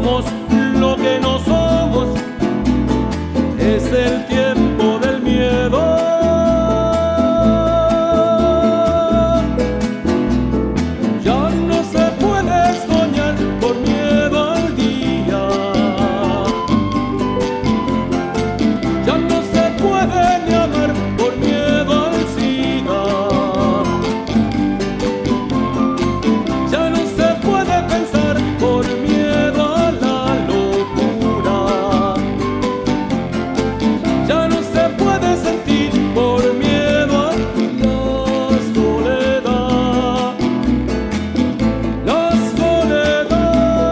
somos lo que no somos. Es el tiempo del miedo. Ya no se puede soñar por miedo al día. Ya no se puede ni amar por miedo al SIDA. Ya no se puede pensar por miedo a la locura. Ya no se puede sentir por miedo a la soledad. La soledad.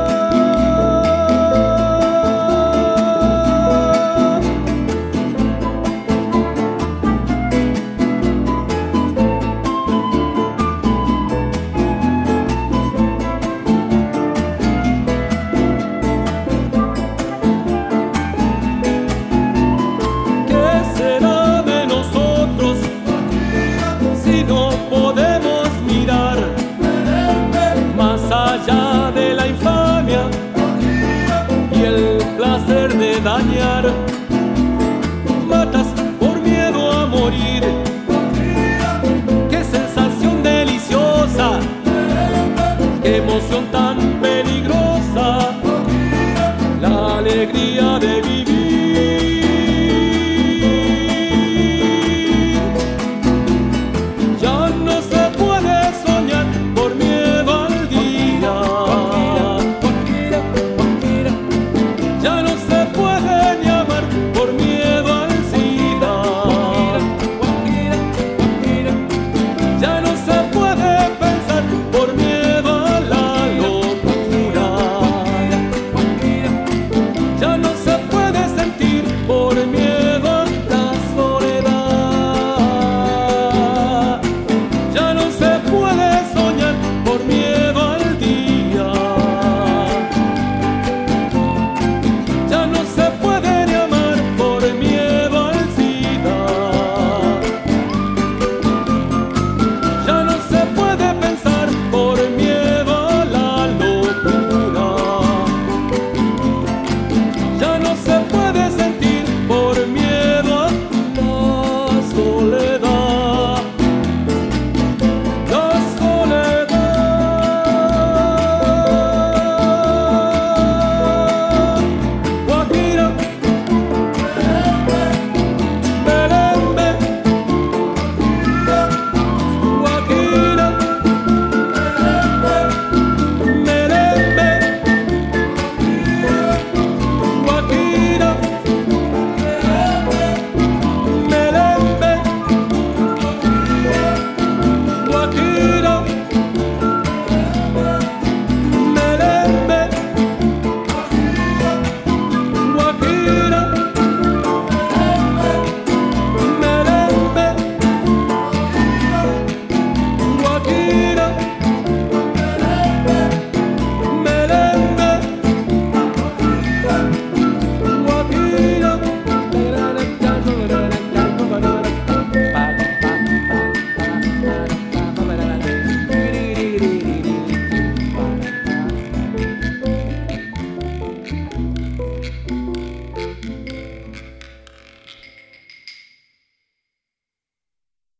¿Qué será de nosotros si no podemos mirar más allá de la infamia y el placer de dañar? Matas por miedo a morir. Qué sensación deliciosa, qué emoción tan peligrosa, la alegría de vivir.